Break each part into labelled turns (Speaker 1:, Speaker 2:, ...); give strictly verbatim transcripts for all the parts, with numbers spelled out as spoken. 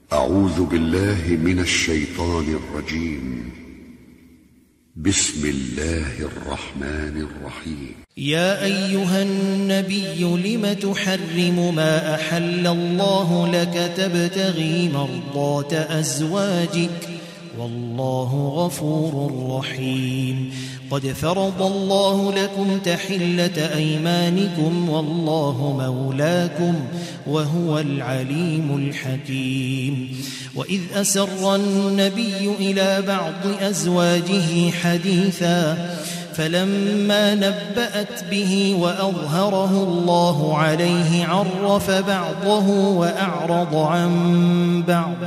Speaker 1: أعوذ بالله من الشيطان الرجيم. بسم الله الرحمن الرحيم.
Speaker 2: يا أيها النبي لم تحرم ما أحل الله لك تبتغي مرضات أزواجك والله غفور رحيم. قد فرض الله لكم تحلة أيمانكم والله مولاكم وهو العليم الحكيم. وإذ أسر النبي إلى بعض أزواجه حديثا فلما نبأت به وأظهره الله عليه عرف بعضه وأعرض عن بعض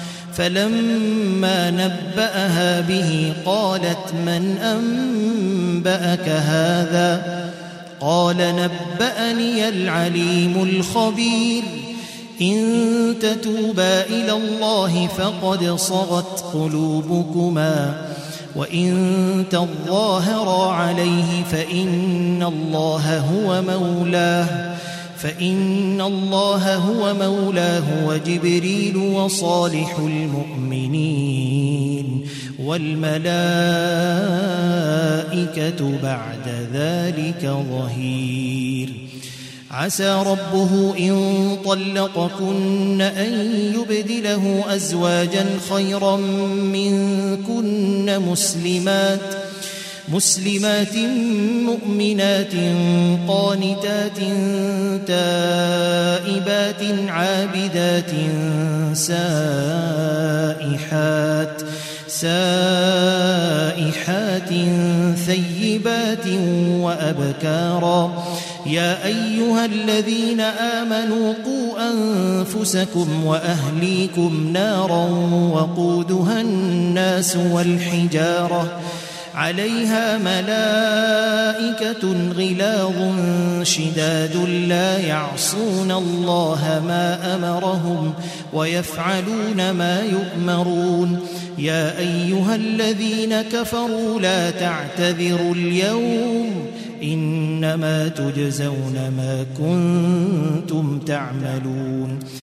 Speaker 2: فلما نبأها به قالت من أنبأك هذا؟ قال نبأني العليم الخبير. إن تتوبا إلى الله فقد صغت قلوبكما وإن تظاهرا عليه فإن الله هو مولاه فإن الله هو مولاه وجبريل وصالح المؤمنين والملائكة بعد ذلك ظهير. عسى ربه إن طلقكن أن يبدله أزواجا خيرا منكن مسلمات مسلمات مؤمنات قانتات تائبات عابدات سائحات سائحات ثيبات وأبكارا. يا أيها الذين آمنوا قوا أنفسكم وأهليكم نارا وقودها الناس والحجارة عليها ملائكة غلاظ شداد لا يعصون الله ما أمرهم ويفعلون ما يؤمرون. يا أيها الذين كفروا لا تعتذروا اليوم إنما تجزون ما كنتم تعملون.